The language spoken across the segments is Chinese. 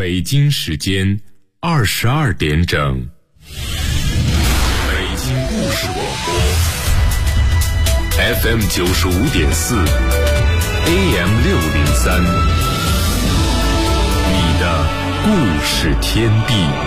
北京时间22点整。北京故事广播 FM 95.4 AM 603，你的故事天地。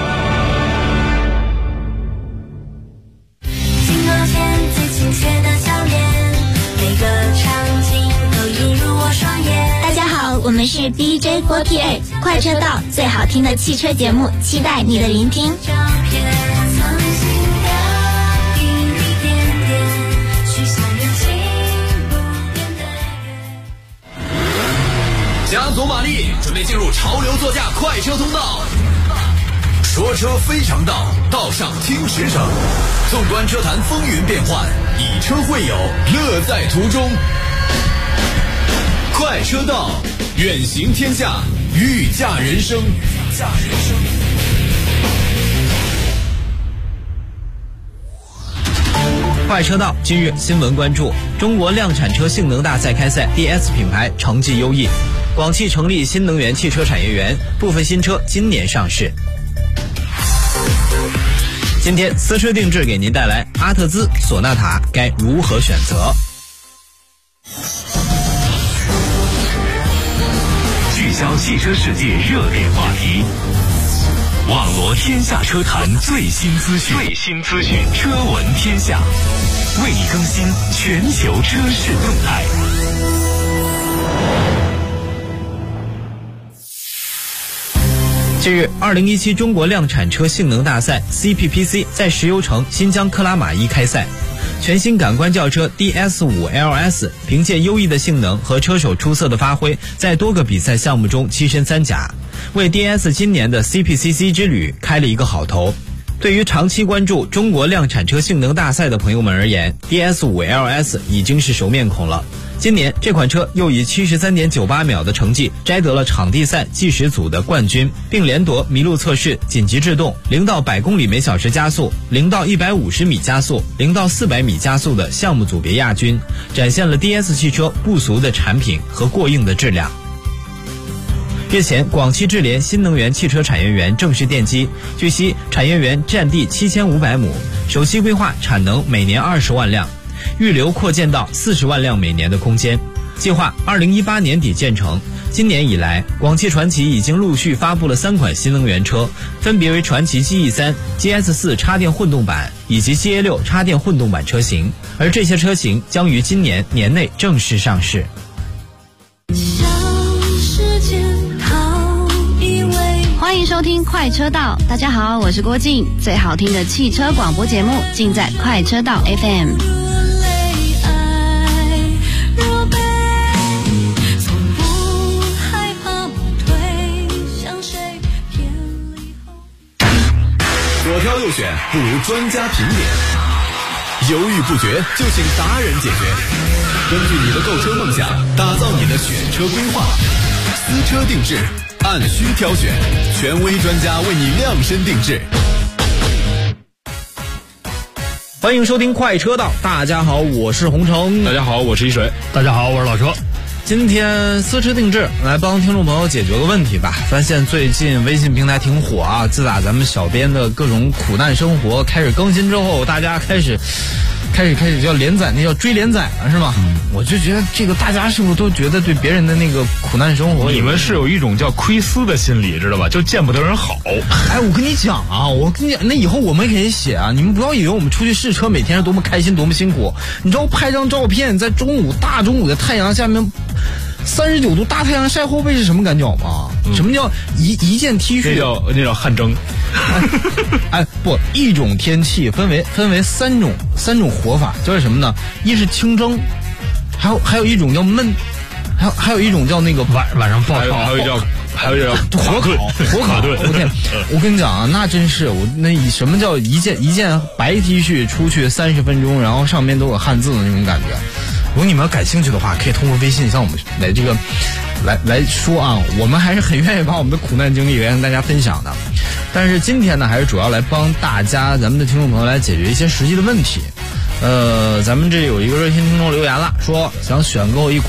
镜头前最亲切的笑脸，每个场景都映入我双眼。 大家好，我们是 DJ48 快车道，最好听的汽车节目，期待你的聆听。 照片藏心的一点点，许下热情不变的约。 加足马力，准备进入潮流座驾快车通道。说车非常道，道上听驰骋。纵观车坛风云变幻，以车会友，乐在途中。快车道，远行天下，御驾人生。 快车道，今日新闻关注：中国量产车性能大赛开赛 ，DS 品牌成绩优异。广汽成立新能源汽车产业园，部分新车今年上市。今天私车定制给您带来阿特兹、索纳塔该如何选择？ 聚焦汽车世界热点话题，网罗天下车坛最新资讯，车闻天下，为你更新全球车市动态。 近日，2017中国量产车性能大赛 CPPC 在石油城新疆克拉玛依开赛。全新感官轿车 DS5 LS 凭借优异的性能和车手出色的发挥，在多个比赛项目中跻身3甲，为 DS 今年的 CPCC 之旅开了一个好头。对于长期关注中国量产车性能大赛的朋友们而言， DS5 LS 已经是熟面孔了。今年这款车又以 73.98 秒的成绩摘得了场地赛计时组的冠军，并连夺麋鹿测试紧急制动0到100公里每小时加速、0到150米加速、0到400米加速的项目组别亚军，展现了 DS 汽车不俗的产品和过硬的质量。日前，广汽智联新能源汽车产业园正式奠基。据悉，产业园占地7500亩，首期规划产能每年20万辆，预留扩建到40万辆每年的空间，计划2018年底建成。今年以来，广汽传祺已经陆续发布了3款新能源车，分别为传祺 GE3、GS4 插电混动版以及 GA6 插电混动版车型，而这些车型将于今年年内正式上市。 欢迎收听快车道，大家好，我是郭靖，最好听的汽车广播节目尽在快车道 FM。 左挑右选不如专家评点，犹豫不决就请达人解决。根据你的购车梦想，打造你的选车规划，私车定制，按需挑选，权威专家为你量身定制。 欢迎收听快车道，大家好，我是洪城。 大家好，我是一水。 大家好，我是老车。 今天私车定制来帮听众朋友解决个问题吧。发现最近微信平台挺火啊，自打咱们小编的各种苦难生活开始更新之后，大家开始叫连载，那叫追连载了是吗？我就觉得这个大家是不是都觉得对别人的那个苦难生活， 你们是有一种叫窥私的心理，知道吧？就见不得人好。 哎，我跟你讲啊，那以后我们也可以写啊，你们不要以为我们出去试车每天是多么开心多么辛苦。你知道拍张照片在大中午的太阳下面39度大太阳晒后背是什么感觉吗？什么叫一件 T 恤？ 那叫汗蒸。 哎，不，一种天气分为三种活法，叫什么呢？一是清蒸，还有一种叫焖，还有一种叫那个晚上爆炒， 还有一种叫火烤。我天，我跟你讲啊，那真是什么叫一件白 T 恤出去30分钟，然后上面都有汉字的那种感觉。如果你们要感兴趣的话，可以通过微信向我们来说啊，我们还是很愿意把我们的苦难经历跟大家分享的。但是今天呢，还是主要来帮大家咱们的听众朋友来解决一些实际的问题。咱们这有一个热心听众留言了，说想选购一款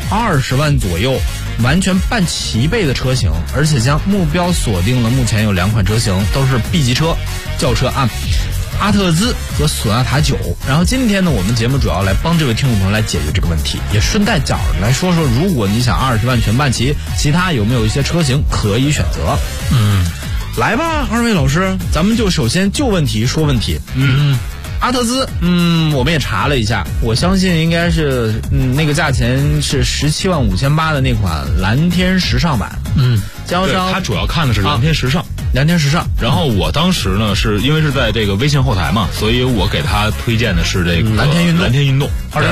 20万左右，完全半齐备的车型，而且将目标锁定了目前有2款车型都是 B 级车轿车啊，阿特兹和索纳塔9。然后今天呢，我们节目主要来帮这位听众朋友来解决这个问题，也顺带脚来说说，如果你想20万全办齐，其他有没有一些车型可以选择？来吧，二位老师，咱们就首先就问题说问题。阿特兹，我们也查了一下，我相信应该是，那个价钱是175800的那款蓝天时尚版。经销商他主要看的是蓝天时尚。 蓝天时尚。 然后我当时呢，是因为是在这个微信后台嘛，所以我给他推荐的是这个蓝天运动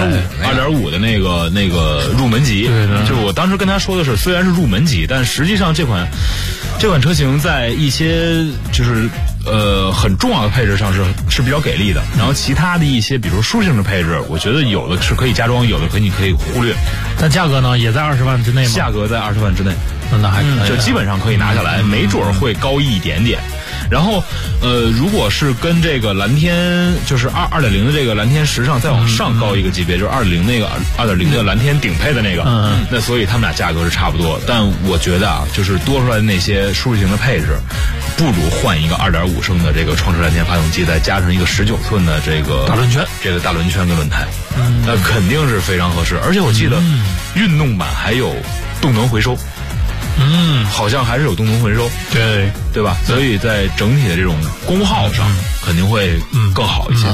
2.5的那个入门级。 对， 就是我当时跟他说的是，虽然是入门级，但实际上这款车型在一些就是很重要的配置上是比较给力的。然后其他的一些，比如舒适性的配置，我觉得有的是可以加装，有的你可以忽略。 但价格呢，也在20万之内吗？ 价格在20万之内。 那还可以， 就基本上可以拿下来，没准儿会高一点点。然后，如果是跟这个蓝天，就是2.0的这个蓝天时尚再往上高一个级别，就是2.0那个2.0的蓝天顶配的那个，那所以他们俩价格是差不多。但我觉得啊，就是多出来的那些舒适性的配置，不如换一个2.5升的这个创驰蓝天发动机，再加上一个19寸的这个大轮圈， 这个大轮圈跟轮胎，那肯定是非常合适。而且我记得运动版还有动能回收。好像还是有动能回收，对吧？所以在整体的这种功耗上，肯定会更好一些。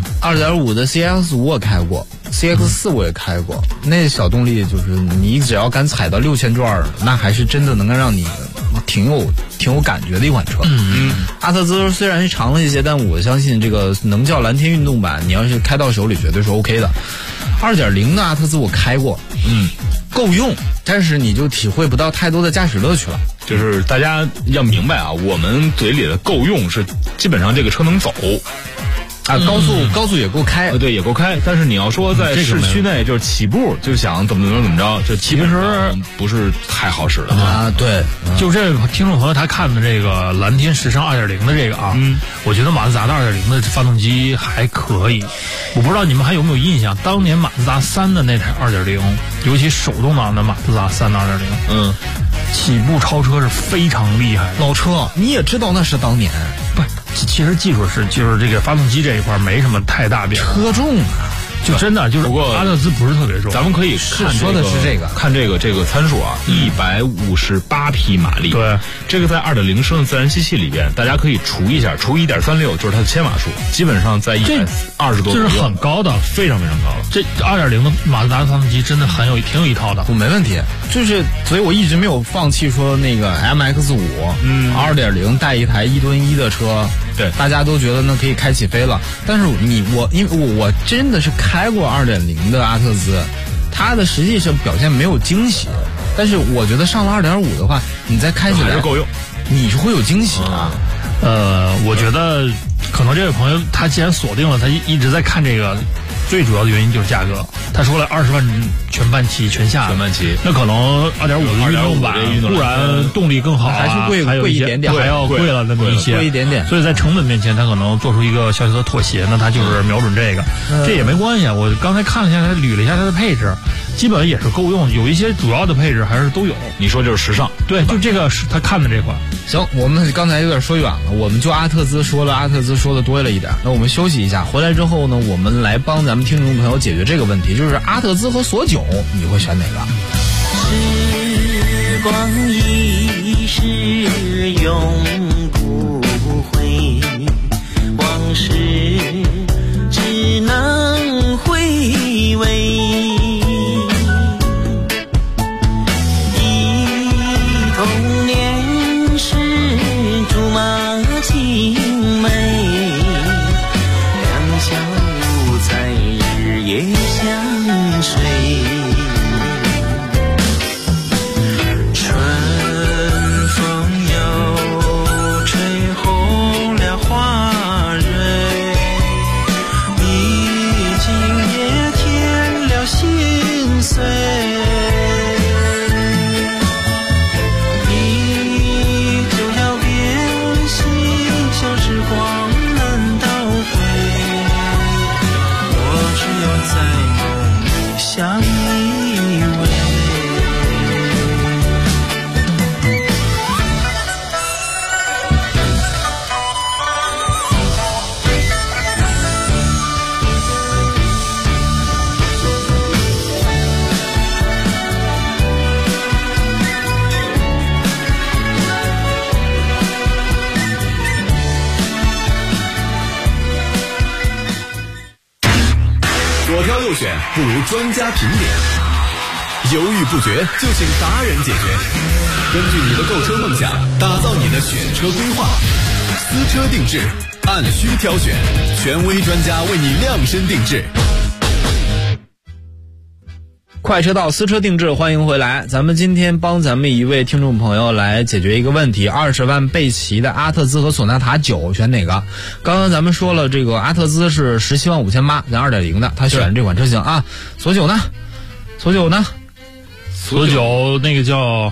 2.5的 CX5 我开过，CX4 我也开过，那小动力就是你只要敢踩到6000转，那还是真的能够让你挺有感觉的一款车。阿特兹虽然是长了一些，但我相信这个能叫蓝天运动版，你要是开到手里绝对是 OK 的。2.0的阿特兹我开过，够用，但是你就体会不到太多的驾驶乐趣了。 就是大家要明白啊，我们嘴里的够用是基本上这个车能走。 高速也够开， 对，也够开。但是你要说在市区内就是起步就想怎么着，就其实不是太好使的啊。对， 就这个听众朋友他看的这个蓝天时尚2.0的这个啊，我觉得马自达的2.0的发动机还可以。我不知道你们还有没有印象，当年马自达3的那台2.0，尤其手动挡的马自达3的2.0，起步超车是非常厉害。 老车你也知道那是当年， 不，其实技术就是这个发动机这一块没什么太大变化。 车重啊， 就真的就是阿特兹不是特别重。 咱们可以看说的是这个， 看这个参数啊，158匹马力。 对， 这个在2.0升的自然吸气里边，大家可以除一下，除1.36就是它的千瓦数，基本上在120多， 这是很高的， 非常非常高了。 这2.0的马自达的发动机真的挺有一套的。 我没问题，就是所以我一直没有放弃说那个 MX5， 2.0带一台1吨1的车。 对， 大家都觉得那可以开起飞了，但是因为我真的是开过2.0的阿特兹，它的实际上表现没有惊喜，但是我觉得上了2.5的话，你再开起来还是够用， 你是会有惊喜啊。 我觉得可能这位朋友他既然锁定了，他一直在看这个，最主要的原因就是价格。他说了20万全办齐，全办齐， 那可能2.5的运动版固然动力更好， 还是贵一点点， 还要贵了那么一些， 贵一点点。 所以在成本面前，他可能做出一个小小的妥协，那他就是瞄准这个，这也没关系。我刚才看了一下，他捋了一下它的配置，基本也是够用，有一些主要的配置还是都有。 你说就是时尚， 对，就这个是他看的这款。 行，我们刚才有点说远了，我们就阿特兹说的多了一点，那我们休息一下，回来之后呢，我们来帮咱们听众朋友解决这个问题，就是阿特兹和索9，你会选哪个？ 时光一逝永不回，往事只能回味。童年时竹马青梅，两小无猜日夜相随。春风又吹红了花蕊，已经也添了心碎。想你。 不如专家评点。犹豫不决，就请达人解决。根据你的购车梦想，打造你的选车规划。私车定制，按需挑选，权威专家为你量身定制。 快车道私车定制，欢迎回来。咱们今天帮咱们一位听众朋友来解决一个问题：20万备齐的阿特兹和索纳塔9选哪个？刚刚咱们说了，这个阿特兹是17万5800，咱2.0的，他选这款车型啊。索9呢？索9 那个叫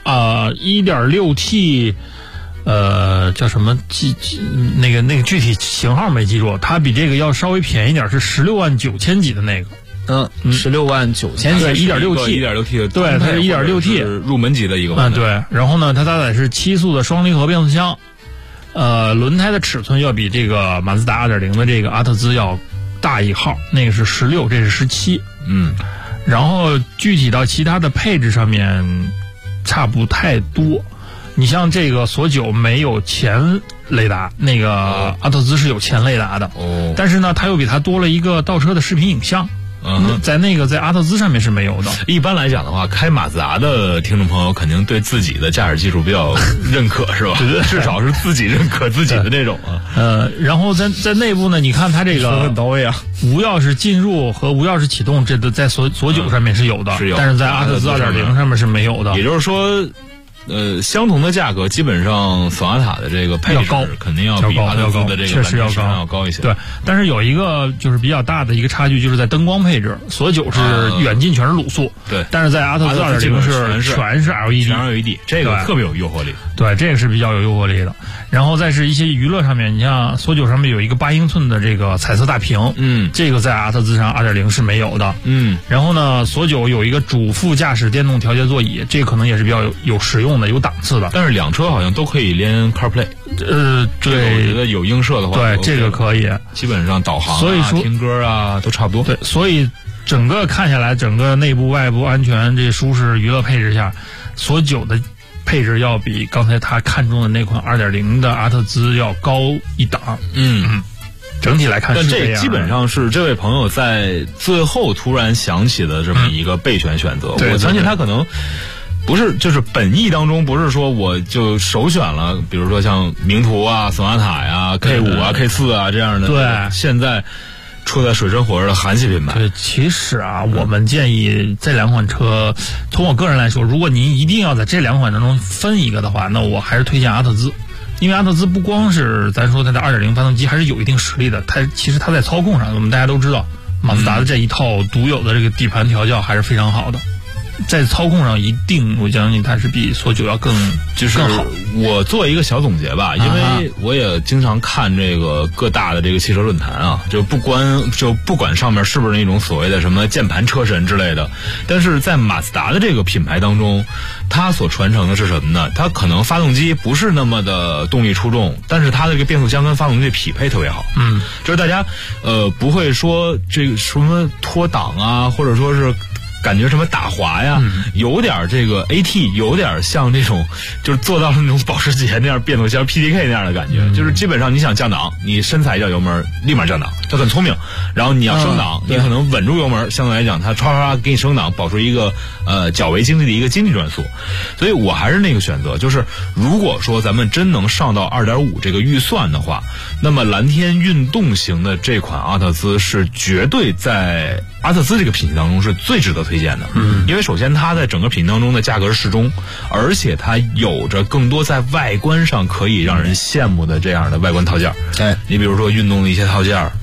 1.6T，叫什么那个具体型号没记住，它比这个要稍微便宜点，是16万9000几的那个。 16万9000几， 对，1.6T 的，对，它是 1.6T 入门级的一个。 对。然后呢，它搭载是7速的双离合变速箱，轮胎的尺寸要比这个马自达 2.0 的这个阿特兹要大一号，那个是16，这是17。然后具体到其他的配置上面差不太多。你像这个索9没有前雷达，那个阿特兹是有前雷达的。但是呢，它又比它多了一个倒车的视频影像。在阿特兹上面是没有的。 一般来讲的话，开马自达的听众朋友肯定对自己的驾驶技术比较认可，是吧？至少是自己认可自己的那种啊。 然后在内部呢，你看它这个很到位啊， 无钥匙进入和无钥匙启动，这个在索9上面是有的，但是在阿特兹 2.0 上面是没有的。 也就是说，相同的价格，基本上索纳塔的这个配置肯定要比阿特兹的这个确实要高一些。 对，但是有一个就是比较大的一个差距，就是在灯光配置，索9是远近全是卤素， 对， 但是在阿特兹 2.0 全是 LED， 这个特别有诱惑力。 对，这个是比较有诱惑力的。然后再是一些娱乐上面，你像索9上面有一个8英寸的这个彩色大屏，这个在阿特兹上 2.0 是没有的。然后呢，索9有一个主副驾驶电动调节座椅，这个可能也是比较有实用的、有档次的。 但是两车好像都可以连 CarPlay。 对， 我觉得有映射的话， 对，这个可以， 基本上导航所以说听歌啊都差不多。 对，所以整个看下来，整个内部、外部安全、这舒适、娱乐配置下，索9的配置要比刚才他看中的那款 2.0 的阿特兹要高一档。整体来看是这样。 但这基本上是这位朋友在最后突然想起的这么一个备选选择。我相信他可能不是，就是本意当中不是说我就首选了，比如说像名图啊、索纳塔呀、K5 啊、K4 啊这样的。 对， 现在处在水深火热的韩系品牌。 对，其实啊，我们建议这两款车，从我个人来说，如果您一定要在这两款当中分一个的话，那我还是推荐阿特兹。因为阿特兹不光是咱说它的 2.0 发动机还是有一定实力的，其实它在操控上，我们大家都知道，马自达的这一套独有的这个底盘调教还是非常好的。在操控上一定，我相信它是比索9要更好。 我做一个小总结吧，因为我也经常看这个各大的这个汽车论坛啊，就不管上面是不是那种所谓的什么键盘车神之类的，但是在马自达的这个品牌当中，它所传承的是什么呢？它可能发动机不是那么的动力出众，但是它的这个变速箱跟发动机匹配特别好。就是大家不会说这个什么脱档啊，或者说是感觉什么打滑呀，有点这个 AT 有点像这种，就是做到了那种保时捷那样变速箱 PDK 那样的感觉，就是基本上你想降档，你深踩一脚油门立马降档，它很聪明。然后你要升档，你可能稳住油门，相对来讲它唰唰给你升档，保持一个较为经济的一个经济转速。所以我还是那个选择，就是如果说咱们真能上到 2.5 这个预算的话，那么蓝天运动型的这款阿特兹是绝对在阿特兹这个品系当中是最值得推荐的。因为首先它在整个品当中的价格是适中，而且它有着更多在外观上可以让人羡慕的这样的外观套件。你比如说运动的一些套件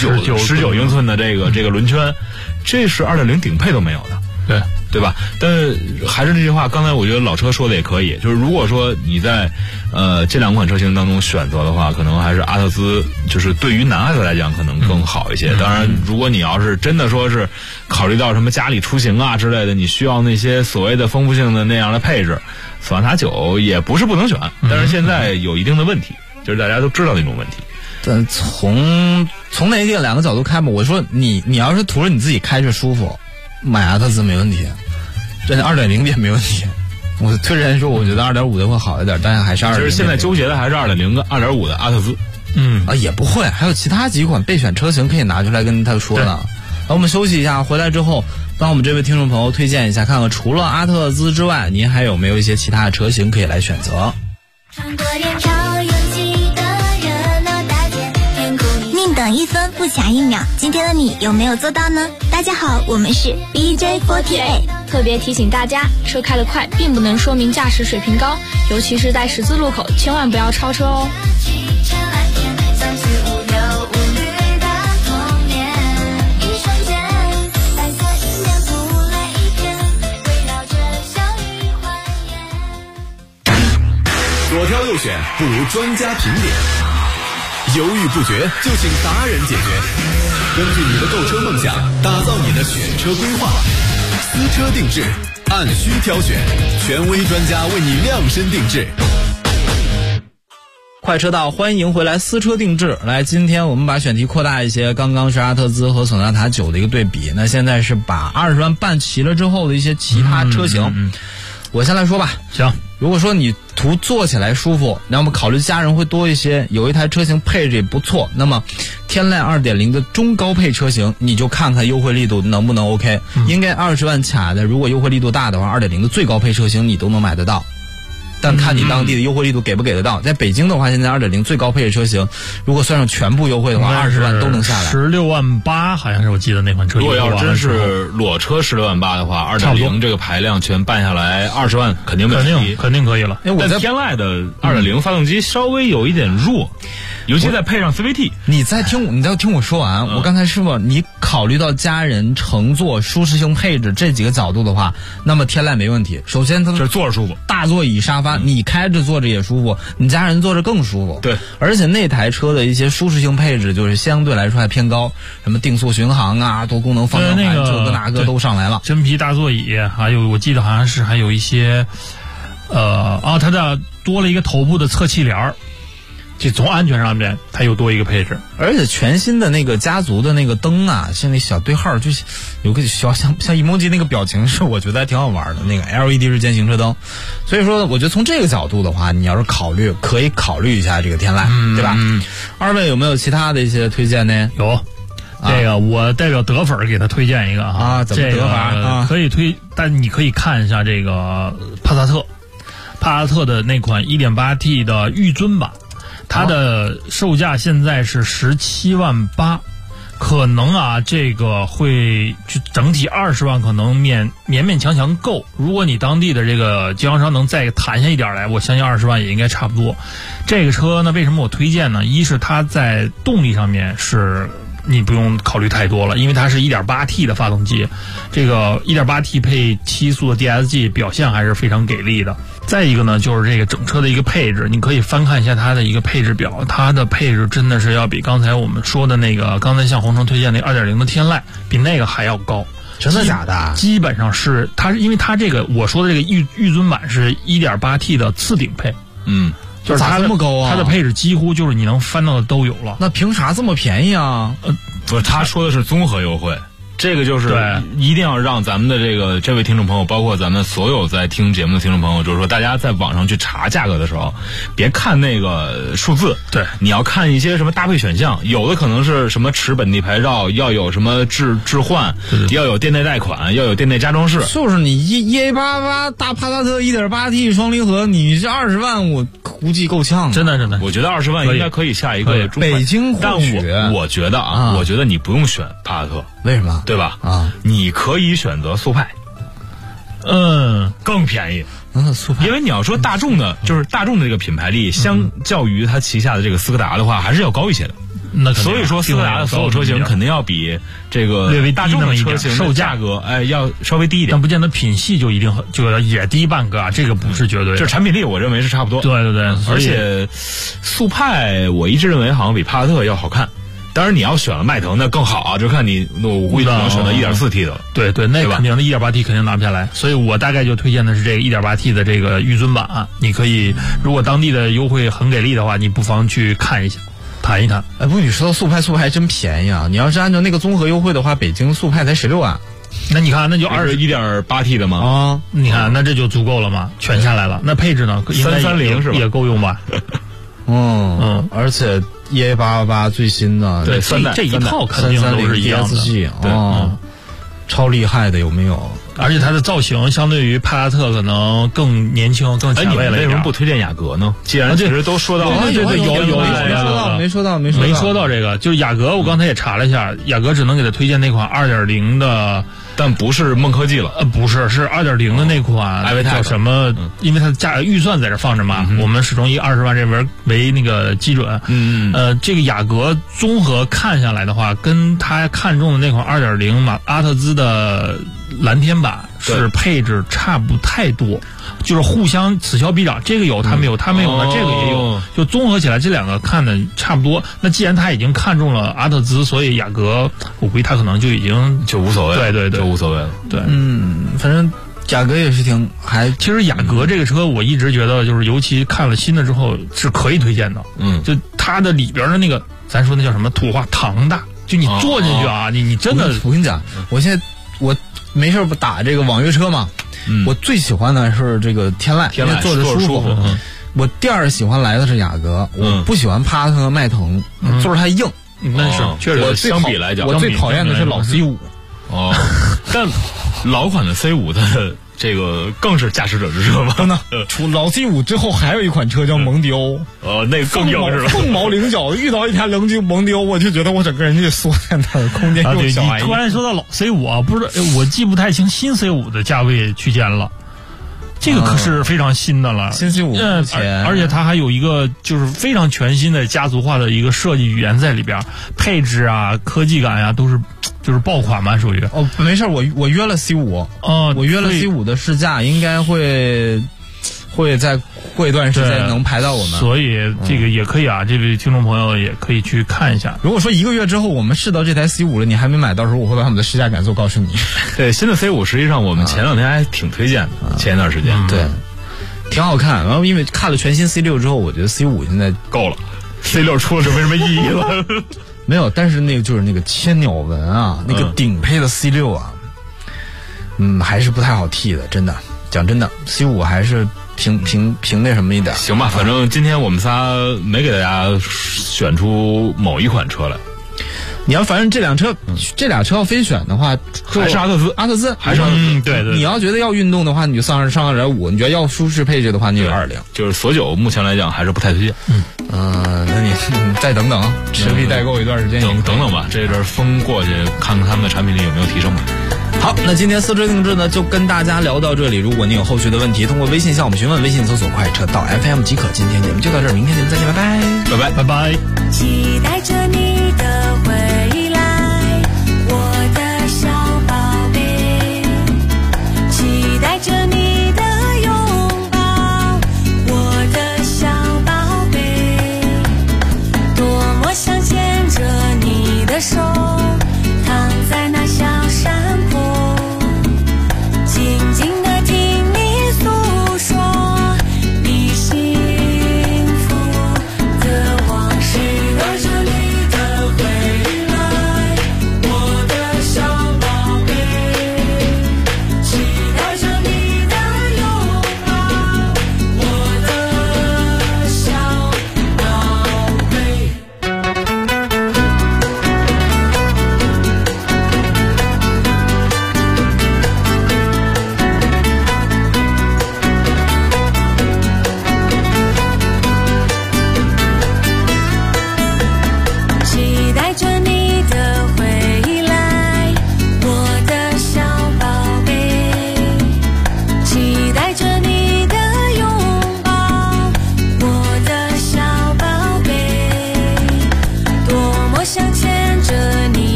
，19英寸的这个轮圈，这是 2.0 顶配都没有的。对吧？但是还是那句话，刚才我觉得老车说的也可以，就是如果说你在这两款车型当中选择的话，可能还是阿特兹，就是对于男孩子来讲可能更好一些。当然，如果你要是真的说是考虑到什么家里出行啊之类的，你需要那些所谓的丰富性的那样的配置，索纳塔9也不是不能选，但是现在有一定的问题，就是大家都知道那种问题。 但从那两个角度看吧，我说你要是图着你自己开着舒服，买阿特兹没问题，真的 2.0 也没问题。我推荐说，我觉得 2.5 的会好一点，但是还是2.0。其实现在纠结的还是 2.0 跟 2.5 的阿特兹。 也不会，还有其他几款备选车型可以拿出来跟他说呢。 那我们休息一下，回来之后帮我们这位听众朋友推荐一下，看看除了阿特兹之外，您还有没有一些其他的车型可以来选择。 穿过人潮拥挤的热闹大街，天空里宁等1分不抢1秒，今天的你有没有做到呢？大家好，我们是 BJ48。 特别提醒大家，车开得快并不能说明驾驶水平高，尤其是在十字路口，千万不要超车哦。 汽车蓝天，相似无忧无虑的童年，一瞬间，白色银联铺来一片，围绕着笑语欢颜。 左挑右选不如专家评点，犹豫不决就请达人解决。根据你的购车梦想，打造你的选车规划。私车定制，按需挑选，权威专家为你量身定制。 快车道，欢迎回来，私车定制。来，今天我们把选题扩大一些，刚刚是阿特兹和索纳塔9的一个对比，那现在是把20万办齐了之后的一些其他车型。我先来说吧。 行， 如果说你图坐起来舒服，那么考虑家人会多一些，有一台车型配置也不错，那么天籁 2.0 的中高配车型，你就看看优惠力度能不能 OK。应该20万卡的，如果优惠力度大的话，2.0 的最高配车型你都能买得到。但看你当地的优惠力度给不给得到。在北京的话，现在 2.0 最高配的车型，如果算上全部优惠的话，20万都能下来。 16万8，好像是我记得那款车。 如果要真是裸车16万8的话，2.0这个排量全办下来20万肯定没问题， 肯定可以了。 但天籁的2.0发动机稍微有一点弱，尤其再配上 CVT。 你再听我说完。我刚才说你考虑到家人乘坐、舒适性、配置这几个角度的话，那么天籁没问题。首先它这坐着舒服， 大座椅沙发，你开着坐着也舒服，你家人坐着更舒服。 对， 而且那台车的一些舒适性配置就是相对来说还偏高，什么定速巡航啊、多功能方向盘，这个那个都上来了。 真皮大座椅，还有我记得好像是还有一些，它的多了一个头部的侧气帘儿。这从安全上面，它又多一个配置， 而且全新的那个家族的那个灯啊，像那小对号，就是有个小像emoji那个表情，是我觉得还挺好玩的。那个 LED 日间行车灯，所以说我觉得从这个角度的话，你要是可以考虑一下这个天籁，对吧？二位有没有其他的一些推荐呢？ 有，这个我代表德粉给他推荐一个啊， 怎么德法可以推，但你可以看一下这个帕萨特的那款 1.8T 的御尊版。它的售价现在是17万8，可能啊，这个会就整体20万可能勉强够。如果你当地的这个经销商能再谈下一点来，我相信20万也应该差不多。这个车呢，为什么我推荐呢？一是它在动力上面是你不用考虑太多了，因为它是 1.8T 的发动机，这个 1.8T 配7速的 DSG 表现还是非常给力的。再一个呢，就是这个整车的一个配置，你可以翻看一下它的一个配置表，它的配置真的是要比刚才我们说的那个，刚才向红城推荐那 2.0 的天籁比那个还要高。 真的假的？ 基本上是它，因为它这个我说的这个御尊版是 1.8T 的次顶配，就是它这么高啊， 它的配置几乎就是你能翻到的都有了。 那凭啥这么便宜啊？ 不是，他说的是综合优惠。这个就是一定要让咱们的这位听众朋友，包括咱们所有在听节目的听众朋友，就是说大家在网上去查价格的时候，别看那个数字， 对， 你要看一些什么搭配选项，有的可能是什么持本地牌照，要有什么置换，要有店内贷款，要有店内加装饰。 就是你1A88大帕萨特 1.8T 双离合，你这20万我估计够呛。 真的， 我觉得20万应该可以下一个中北京或许。 但我觉得我觉得你不用选帕萨特， 为什么？ 对吧？ 你可以选择速派，更便宜。 速派， 因为你要说大众的，就是大众的这个品牌力，相较于它旗下的这个斯柯达的话，还是要高一些的。 那所以说，斯柯达的所有车型肯定要比这个略微大众的车型的价格，要稍微低一点。 但不见得品系就一定就也低半个啊，这个不是绝对的。 就是产品力，我认为是差不多。 对， 而且速派我一直认为好像比帕萨特要好看。当然你要选了迈腾那更好啊，就看你，我估计可能选择 1.4T 的了。 对，那肯定的 1.8T 肯定拿不下来，所以我大概就推荐的是这个 1.8T 的这个御尊版。你可以，如果当地的优惠很给力的话，你不妨去看一下。谈一谈。 不，你说到速派还真便宜啊！你要是按照那个综合优惠的话，北京速派才16万。 那你看，那就 1.8T 的吗？ 你看，那这就足够了嘛，全下来了。那配置呢？应该 330是吧？ 也够用吧？ 而且 EA888最新的， 对，这一套肯定都是一样的。 DSG 哦，超厉害的有没有？ 而且它的造型相对于帕萨特可能更年轻、更前卫了一点。 为什么不推荐雅阁呢？既然其实都说到了， 对，没说到这个，就是雅阁，我刚才也查了一下，雅阁只能给他推荐那款 2.0 的。 但不是梦科技了， 不是，是 2.0 的那款，叫什么？因为它的预算在这放着嘛，我们始终以20万这为那个基准。这个雅阁综合看下来的话，跟他看中的那款2.0阿特兹的蓝天版是配置差不太多，就是互相此消彼长，这个有他没有，他没有呢这个也有，就综合起来这两个看的差不多。那既然他已经看中了阿特兹，所以雅阁我估计他可能就已经就无所谓了， 对， 就无所谓了。 对， 反正雅阁也是其实雅阁这个车我一直觉得就是尤其看了新的之后是可以推荐的。就它的里边的那个咱说那叫什么土话唐大，就你坐进去啊，你真的， 我跟你讲，我现在我没事不打这个网约车嘛，我最喜欢的是这个天籁，因为坐着舒服。我第二喜欢来的是雅阁，我不喜欢帕萨特和迈腾，座太硬。 那是确实， 相比来讲， 我最讨厌的是老 C5。 但老款的 C5 的这个更是驾驶者之车吗？ 真的，除老 C5 之后还有一款车叫蒙迪欧， 那个更硬是吧？ 凤毛麟角，遇到一台蒙迪欧，我就觉得我整个人就缩在那儿，空间又小。 你突然说到老 C5 啊，不是我记不太清新 C5 的价位区间了。这个可是非常新的了， 新 C5 而且它还有一个就是非常全新的家族化的一个设计语言在里边，配置啊、科技感呀、都是就是爆款嘛，属于。 没事，我约了 C5，我约了 C5 的试驾，应该会再过一段时间能排到我们， 所以这个也可以啊，这位听众朋友也可以去看一下。 如果说1个月之后我们试到这台 C5 了，你还没买，到时候我会把我们的试驾感受告诉你。 对，新的 C5 实际上我们前2天还挺推荐的，前一段时间对，挺好看。然后因为看了全新 C6 之后，我觉得 C5 现在够了 ，C6 出了就没什么意义了。 没有，但是那个就是那个千鸟纹啊，那个顶配的 C6 啊，还是不太好替的，真的。讲真的 ，C5 还是平那什么一点。 行吧，反正今天我们仨没给大家选出某一款车来。 你要反正这俩车要非选的话， 还是阿特兹， 还是对。 你要觉得要运动的话，你就上2.5；你觉得要舒适配置的话，你就2.0。 就是索9目前来讲还是不太推荐。 那你再等等，实力代购一段时间。 等等吧，这阵风过去，看看他们的产品力有没有提升吧。 好，那今天私车定制呢，就跟大家聊到这里。如果您有后续的问题，通过微信向我们询问，微信搜索快车道 FM 即可。今天节目就到这儿，明天节目再见，拜拜， 拜拜， 拜拜。 期待着你的回来，我的小宝贝，期待着你的拥抱，我的小宝贝，多么想牵着你的手，躺在那小山坡，静静地听你诉说你幸福的往事。有着你的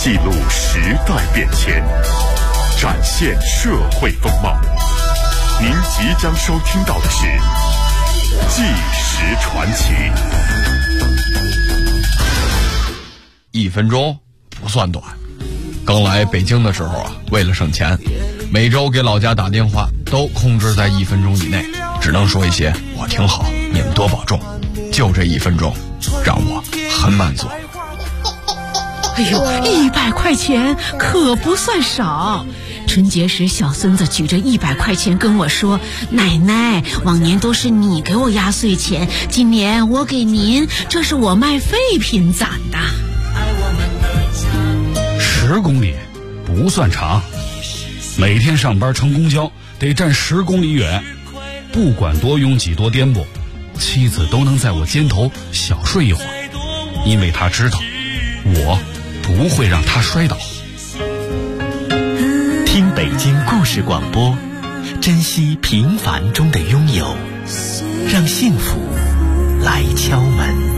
记录时代变迁，展现社会风貌。您即将收听到的是《纪实传奇》。 1分钟不算短。刚来北京的时候啊，为了省钱，每周给老家打电话都控制在1分钟以内，只能说一些我挺好，你们多保重。就这1分钟，让我很满足。 哎呦，100块钱可不算少。春节时，小孙子举着100块钱跟我说：“奶奶，往年都是你给我压岁钱，今年我给您，这是我卖废品攒的。 ”10公里不算长，每天上班乘公交得站10公里远，不管多拥挤多颠簸，妻子都能在我肩头小睡一会儿，因为她知道我不会让她摔倒。 听北京故事广播，珍惜平凡中的拥有，让幸福来敲门。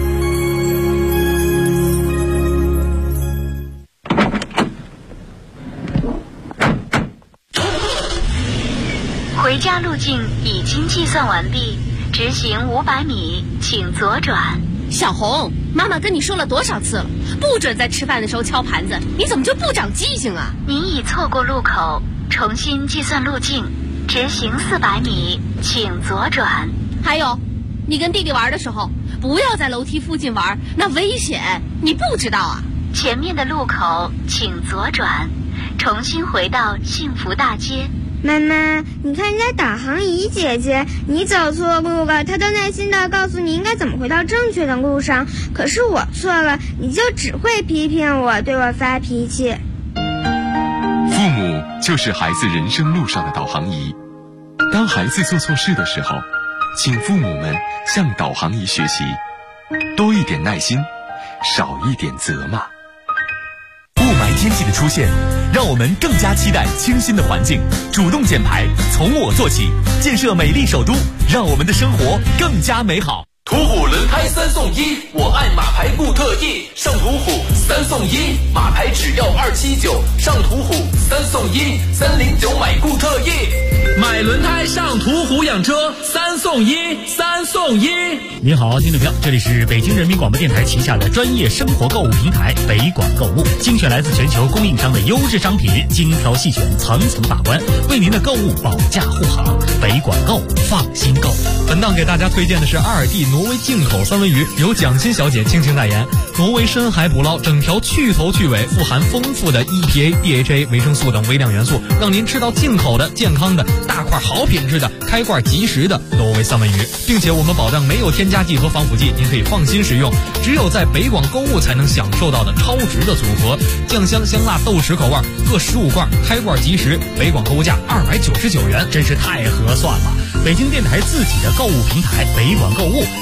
回家路径已经计算完毕，直行500米，请左转。 小红，妈妈跟你说了多少次了，不准在吃饭的时候敲盘子，你怎么就不长记性啊？ 您已错过路口，重新计算路径，直行400米，请左转。 还有，你跟弟弟玩的时候，不要在楼梯附近玩，那危险，你不知道啊？ 前面的路口请左转，重新回到幸福大街。 妈妈，你看人家导航仪姐姐，你走错路了，她都耐心地告诉你应该怎么回到正确的路上。可是我错了，你就只会批评我，对我发脾气。 父母就是孩子人生路上的导航仪。当孩子做错事的时候，请父母们向导航仪学习，多一点耐心，少一点责骂。 雾霾天气的出现，让我们更加期待清新的环境，主动减排，从我做起，建设美丽首都，让我们的生活更加美好。 途虎轮胎3送1，我爱马牌固特异，上途虎3送1，马牌只要279，上途虎3送1，309买固特异， 买轮胎上途虎养车3送1，3送1。 您好，听众朋友，这里是北京人民广播电台旗下的专业生活购物平台北广购物，精选来自全球供应商的优质商品，精挑细选，层层把关，为您的购物保驾护航。北广购，放心购。 本档给大家推荐的是阿尔蒂挪威进口三文鱼，由蒋欣小姐倾情代言。挪威深海捕捞，整条去头去尾，富含丰富的 EPA、DHA、维生素等微量元素，让您吃到进口的、健康的、大块好品质的、开罐即食的挪威三文鱼，并且我们保证没有添加剂和防腐剂，您可以放心食用。只有在北广购物才能享受到的超值的组合，酱香香辣豆豉口味各15罐，开罐即食，北广购物价299元， 真是太合算了。北京电台自己的购物平台北广购物。